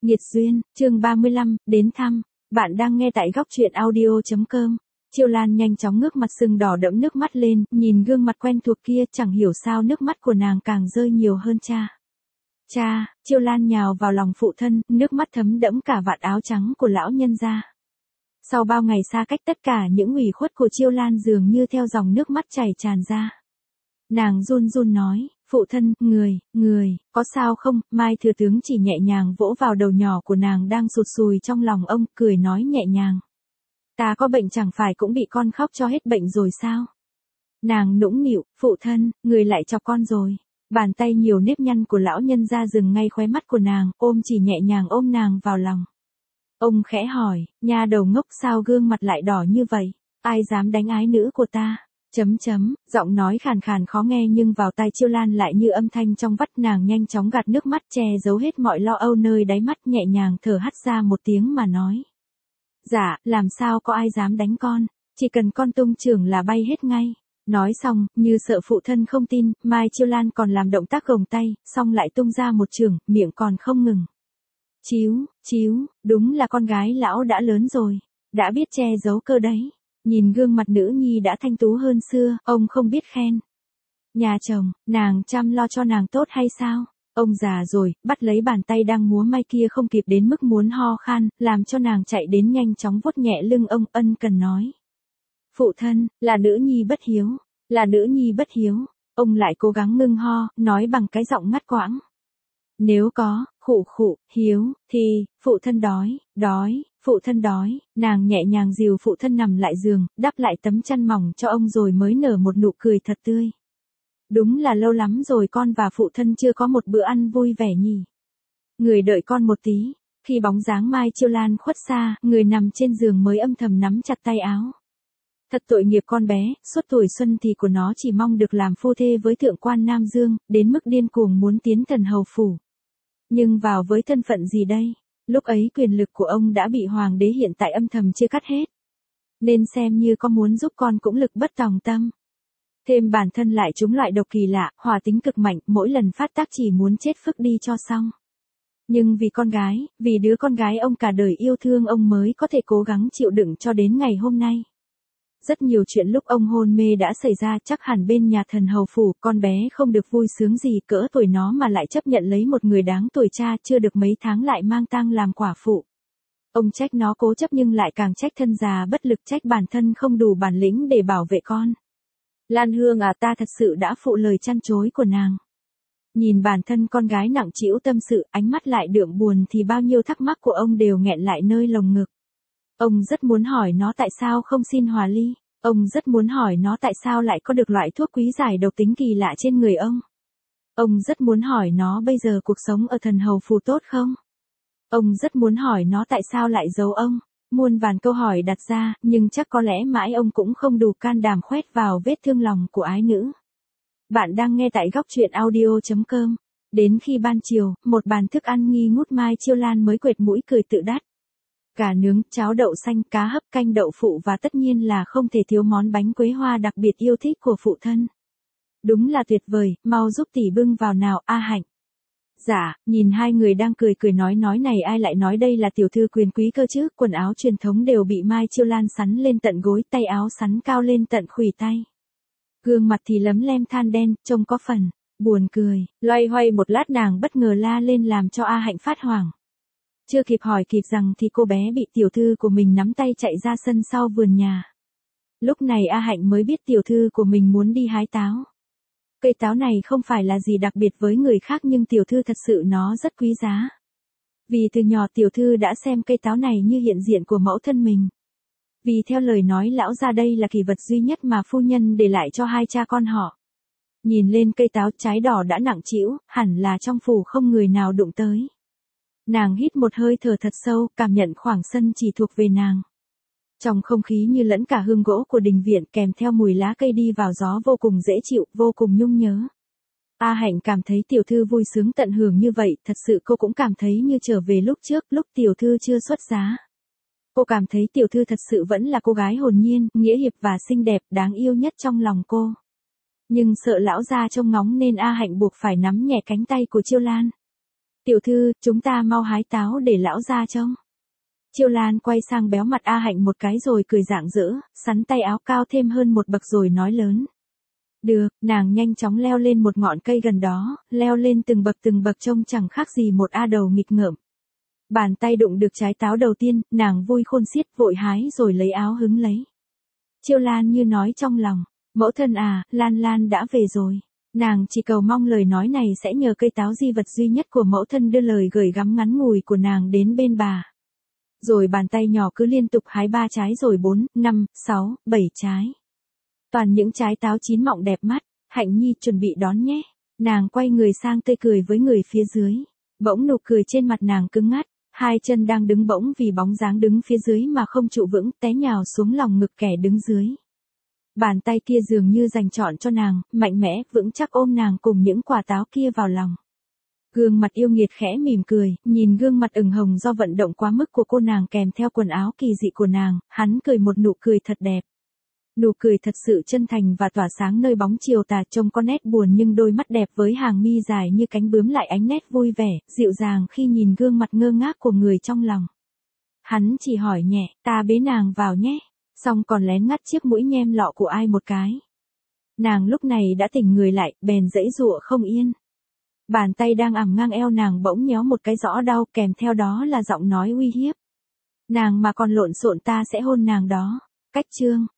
Nghiệt duyên, chương 35, đến thăm. Bạn đang nghe tại góc truyện audio.com. Chiêu Lan nhanh chóng ngước mặt sưng đỏ đẫm nước mắt lên, nhìn gương mặt quen thuộc kia, chẳng hiểu sao nước mắt của nàng càng rơi nhiều hơn cha. Cha, Chiêu Lan nhào vào lòng phụ thân, nước mắt thấm đẫm cả vạt áo trắng của lão nhân gia. Sau bao ngày xa cách, tất cả những ủy khuất của Chiêu Lan dường như theo dòng nước mắt chảy tràn ra. Nàng run run nói, phụ thân, người, có sao không? Mai thừa tướng chỉ nhẹ nhàng vỗ vào đầu nhỏ của nàng đang sụt sùi trong lòng ông, cười nói nhẹ nhàng. Ta có bệnh chẳng phải cũng bị con khóc cho hết bệnh rồi sao? Nàng nũng nịu, phụ thân, người lại chọc con rồi. Bàn tay nhiều nếp nhăn của lão nhân ra dừng ngay khóe mắt của nàng, ôm chỉ nhẹ nhàng ôm nàng vào lòng. Ông khẽ hỏi, nha đầu ngốc, sao gương mặt lại đỏ như vậy? Ai dám đánh ái nữ của ta? Giọng nói khàn khàn khó nghe nhưng vào tai Chiêu Lan lại như âm thanh trong vắt. Nàng nhanh chóng gạt nước mắt che giấu hết mọi lo âu nơi đáy mắt, nhẹ nhàng thở hắt ra một tiếng mà nói. Dạ, làm sao có ai dám đánh con, chỉ cần con tung chưởng là bay hết ngay. Nói xong, như sợ phụ thân không tin, Mai Chiêu Lan còn làm động tác gồng tay, xong lại tung ra một chưởng, miệng còn không ngừng. Chíu, đúng là con gái lão đã lớn rồi, đã biết che giấu cơ đấy. Nhìn gương mặt nữ nhi đã thanh tú hơn xưa, ông không biết khen. Nhà chồng, nàng chăm lo cho nàng tốt hay sao? Ông già rồi, bắt lấy bàn tay đang múa may kia không kịp đến mức muốn ho khan, làm cho nàng chạy đến nhanh chóng vuốt nhẹ lưng ông, ân cần nói. Phụ thân, là nữ nhi bất hiếu. Ông lại cố gắng ngưng ho, nói bằng cái giọng ngắt quãng. Nếu có, hiếu, thì, phụ thân đói. Phụ thân đói, nàng nhẹ nhàng dìu phụ thân nằm lại giường, đắp lại tấm chăn mỏng cho ông rồi mới nở một nụ cười thật tươi. Đúng là lâu lắm rồi con và phụ thân chưa có một bữa ăn vui vẻ nhỉ. Người đợi con một tí. Khi bóng dáng Mai Chiêu Lan khuất xa, người nằm trên giường mới âm thầm nắm chặt tay áo. Thật tội nghiệp con bé, suốt tuổi xuân thì của nó chỉ mong được làm phu thê với thượng quan Nam Dương, đến mức điên cuồng muốn tiến Thần Hầu Phủ. Nhưng vào với thân phận gì đây? Lúc ấy quyền lực của ông đã bị hoàng đế hiện tại âm thầm chia cắt hết. Nên xem như có muốn giúp con cũng lực bất tòng tâm. Thêm bản thân lại trúng loại độc kỳ lạ, hỏa tính cực mạnh, mỗi lần phát tác chỉ muốn chết phức đi cho xong. Nhưng vì con gái, vì đứa con gái ông cả đời yêu thương ông mới có thể cố gắng chịu đựng cho đến ngày hôm nay. Rất nhiều chuyện lúc ông hôn mê đã xảy ra, chắc hẳn bên nhà Thần Hầu Phủ, con bé không được vui sướng gì, cỡ tuổi nó mà lại chấp nhận lấy một người đáng tuổi cha, chưa được mấy tháng lại mang tang làm quả phụ. Ông trách nó cố chấp nhưng lại càng trách thân già bất lực, trách bản thân không đủ bản lĩnh để bảo vệ con. Lan Hương à, ta thật sự đã phụ lời chăn chối của nàng. Nhìn bản thân con gái nặng trĩu tâm sự, ánh mắt lại đượm buồn thì bao nhiêu thắc mắc của ông đều nghẹn lại nơi lồng ngực. Ông rất muốn hỏi nó tại sao không xin hòa ly. Ông rất muốn hỏi nó tại sao lại có được loại thuốc quý giải độc tính kỳ lạ trên người ông. Ông rất muốn hỏi nó bây giờ cuộc sống ở Thần Hầu Phủ tốt không. Ông rất muốn hỏi nó tại sao lại giấu ông. Muôn vàn câu hỏi đặt ra, nhưng chắc có lẽ mãi ông cũng không đủ can đảm khoét vào vết thương lòng của ái nữ. Bạn đang nghe tại góc truyện audio.com. Đến khi ban chiều, một bàn thức ăn nghi ngút Mai Chiêu Lan mới quệt mũi cười tự đắc. Gà nướng, cháo đậu xanh, cá hấp, canh đậu phụ và tất nhiên là không thể thiếu món bánh quế hoa đặc biệt yêu thích của phụ thân. Đúng là tuyệt vời, mau giúp tỷ bưng vào nào, A Hạnh. Dạ, nhìn hai người đang cười nói này, ai lại nói đây là tiểu thư quyền quý cơ chứ, quần áo truyền thống đều bị Mai Chiêu Lan sắn lên tận gối, tay áo sắn cao lên tận khuỷu tay. Gương mặt thì lấm lem than đen, trông có phần buồn cười, loay hoay một lát nàng bất ngờ la lên làm cho A Hạnh phát hoảng. Chưa kịp hỏi kịp rằng thì cô bé bị tiểu thư của mình nắm tay chạy ra sân sau vườn nhà. Lúc này A Hạnh mới biết tiểu thư của mình muốn đi hái táo. Cây táo này không phải là gì đặc biệt với người khác nhưng tiểu thư thật sự nó rất quý giá. Vì từ nhỏ tiểu thư đã xem cây táo này như hiện diện của mẫu thân mình. Vì theo lời nói lão gia đây là kỷ vật duy nhất mà phu nhân để lại cho hai cha con họ. Nhìn lên cây táo trái đỏ đã nặng trĩu, hẳn là trong phủ không người nào đụng tới. Nàng hít một hơi thở thật sâu, cảm nhận khoảng sân chỉ thuộc về nàng. Trong không khí như lẫn cả hương gỗ của đình viện kèm theo mùi lá cây đi vào gió vô cùng dễ chịu, vô cùng nhung nhớ. A Hạnh cảm thấy tiểu thư vui sướng tận hưởng như vậy, thật sự cô cũng cảm thấy như trở về lúc trước, lúc tiểu thư chưa xuất giá. Cô cảm thấy tiểu thư thật sự vẫn là cô gái hồn nhiên, nghĩa hiệp và xinh đẹp, đáng yêu nhất trong lòng cô. Nhưng sợ lão gia trông ngóng nên A Hạnh buộc phải nắm nhẹ cánh tay của Chiêu Lan. Tiểu thư, chúng ta mau hái táo để lão ra trông. Chiêu Lan quay sang béo mặt A Hạnh một cái rồi cười rạng rỡ, sắn tay áo cao thêm hơn một bậc rồi nói lớn. Được, nàng nhanh chóng leo lên một ngọn cây gần đó, leo lên từng bậc trông chẳng khác gì một A đầu nghịch ngợm. Bàn tay đụng được trái táo đầu tiên, nàng vui khôn xiết vội hái rồi lấy áo hứng lấy. Chiêu Lan như nói trong lòng, mẫu thân à, Lan Lan đã về rồi. Nàng chỉ cầu mong lời nói này sẽ nhờ cây táo di vật duy nhất của mẫu thân đưa lời gửi gắm ngắn ngủi của nàng đến bên bà. Rồi bàn tay nhỏ cứ liên tục hái 3 trái rồi 4, 5, 6, 7 trái. Toàn những trái táo chín mọng đẹp mắt, Hạnh Nhi chuẩn bị đón nhé. Nàng quay người sang tươi cười với người phía dưới. Bỗng nụ cười trên mặt nàng cứng ngắt, hai chân đang đứng bỗng vì bóng dáng đứng phía dưới mà không trụ vững té nhào xuống lòng ngực kẻ đứng dưới. Bàn tay kia dường như dành trọn cho nàng, mạnh mẽ, vững chắc ôm nàng cùng những quả táo kia vào lòng. Gương mặt yêu nghiệt khẽ mỉm cười, nhìn gương mặt ửng hồng do vận động quá mức của cô nàng kèm theo quần áo kỳ dị của nàng, hắn cười một nụ cười thật đẹp. Nụ cười thật sự chân thành và tỏa sáng nơi bóng chiều tà, trông có nét buồn nhưng đôi mắt đẹp với hàng mi dài như cánh bướm lại ánh nét vui vẻ, dịu dàng khi nhìn gương mặt ngơ ngác của người trong lòng. Hắn chỉ hỏi nhẹ, ta bế nàng vào nhé, xong còn lén ngắt chiếc mũi nhem lọ của ai một cái. Nàng lúc này đã tỉnh người lại, bèn giãy giụa không yên. Bàn tay đang ẳm ngang eo nàng bỗng nhéo một cái rõ đau, kèm theo đó là giọng nói uy hiếp. Nàng mà còn lộn xộn ta sẽ hôn nàng đó. Cách chương